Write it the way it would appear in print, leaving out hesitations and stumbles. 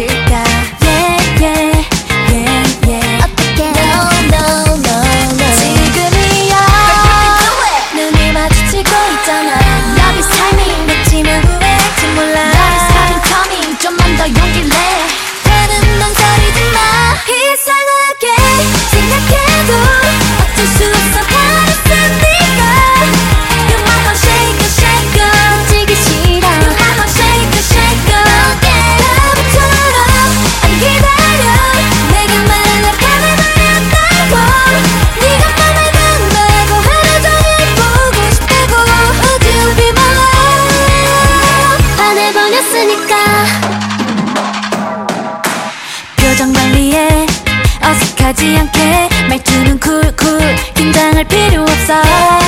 버릴까. Yeah yeah yeah yeah. 어떻게 no no no no. 지금이야 눈이 마주치고 있잖아. Love is timing. 놓치면 후회할지 몰라. Love is coming coming. 좀만 더 용기를 내. 더는 망설이지 마. 이상하게 생각해도 어쩔 수 없어. 가렸으니까. You might want shake it shake it. 지기 싫어. You might want shake it shake it. 바보처럼 안 기다려. 내가 말라가는 말이었다고. 네가 맘을 간다고 하루 종일 보고 싶다고. Would you be my love. 반해버렸으니까. 표정 관리에 어색하지 않게 말투는 쿨쿨. 긴장할 필요 없어.